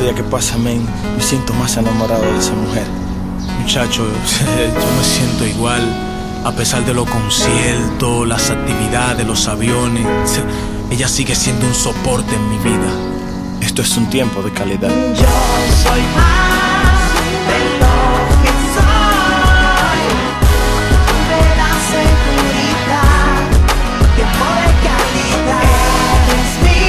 día que pasa, men, me siento más enamorado de esa mujer. Muchacho, yo me siento igual. A pesar de los conciertos, las actividades, los aviones, ella sigue siendo un soporte en mi vida. Esto es un tiempo de calidad. Yo soy más de lo que soy. De la seguridad, tiempo de calidad. Eres mi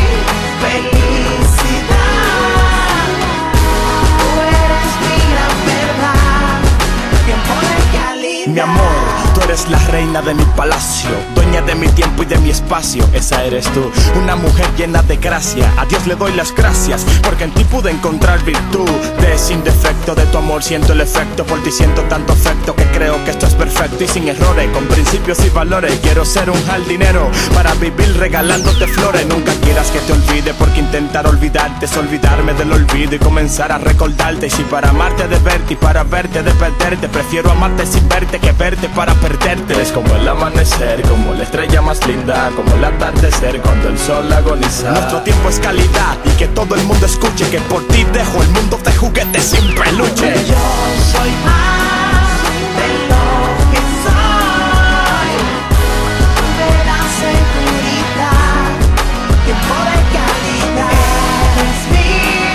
felicidad. Tú eres mi gran verdad. Tiempo de calidad. Mi amor, tú eres la reina de mi palacio, dueña de mi tiempo y de mi espacio. Esa eres tú, una mujer llena de gracia. A Dios le doy las gracias, porque en ti pude encontrar virtud. De sin defecto, de tu amor siento el efecto. Por ti siento tanto afecto que creo que esto es perfecto y sin errores, con principios y valores. Quiero ser un jardinero para vivir regalándote flores. Nunca quieras que te olvide, porque intentar olvidarte es olvidarme del olvido y comenzar a recordarte. Y si para amarte de verte y para verte de perderte, prefiero amarte sin verte que verte para perderte. Eres como el amanecer, como la estrella más linda, como el atardecer cuando el sol agoniza. Nuestro tiempo es calidad y que todo el mundo escuche que por ti dejo el mundo de juguetes sin peluche. Yo soy más de lo que soy. De la seguridad, tiempo de calidad. Eres mi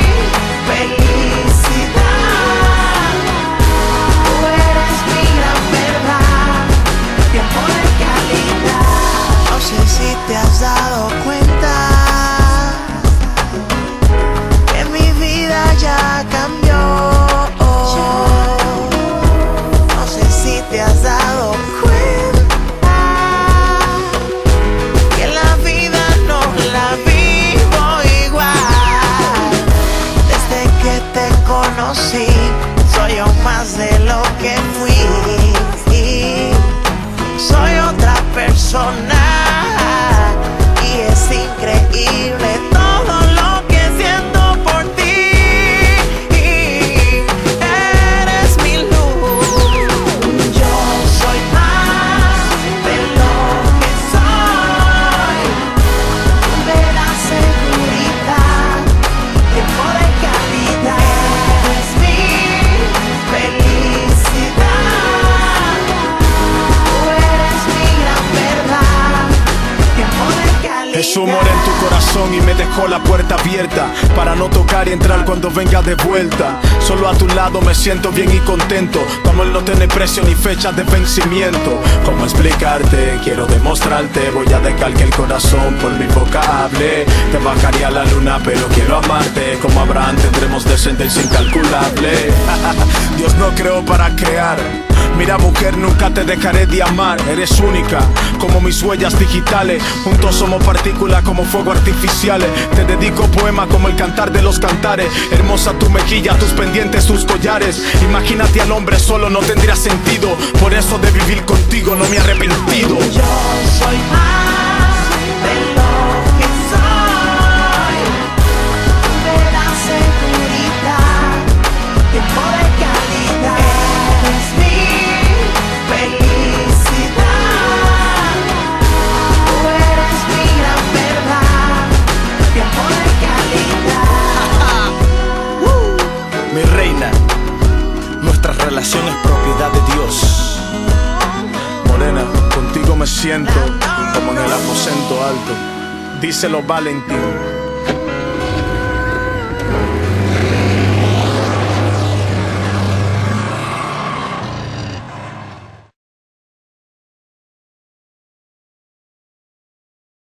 felicidad. Tú eres mi gran verdad. Tiempo de calidad. No sé si te has dado cuenta que mi vida ya cambió. No sé si te has dado cuenta que la vida no la vivo igual. Desde que te conocí, soy yo más de lo que fui. Soy otra persona y es increíble todo lo que siento por ti. Eres mi luz. Yo soy más de lo que soy. De la seguridad, tiempo de calidad. Eres mi felicidad. Tú eres mi gran verdad. Tiempo de calidad. Es humor en tu corazón y me dejó la puerta abierta para no tocar y entrar cuando venga de vuelta. Solo a tu lado me siento bien y contento. Tu amor no tiene precio ni fecha de vencimiento. ¿Cómo explicarte? Quiero demostrarte. Voy a dejar que el corazón por mi boca hable. Te bajaría la luna pero quiero amarte. Como Abraham tendremos descendencia incalculable. Dios no creó para crear. Mira mujer, nunca te dejaré de amar. Eres única, como mis huellas digitales. Juntos somos partículas como fuego artificiales. Te dedico poema como el cantar de los cantares. Hermosa tu mejilla, tus pendientes, tus collares. Imagínate al hombre solo, no tendría sentido. Por eso de vivir contigo no me he arrepentido. Yo soy más de lo que soy. De la seguridad, tiempo de calidad. Eres mi felicidad. Tú eres mi gran verdad. Tiempo de calidad. Mi reina, nuestra relación es propiedad de Dios. Morena, contigo me siento como en el aposento alto. Díselo Valentín.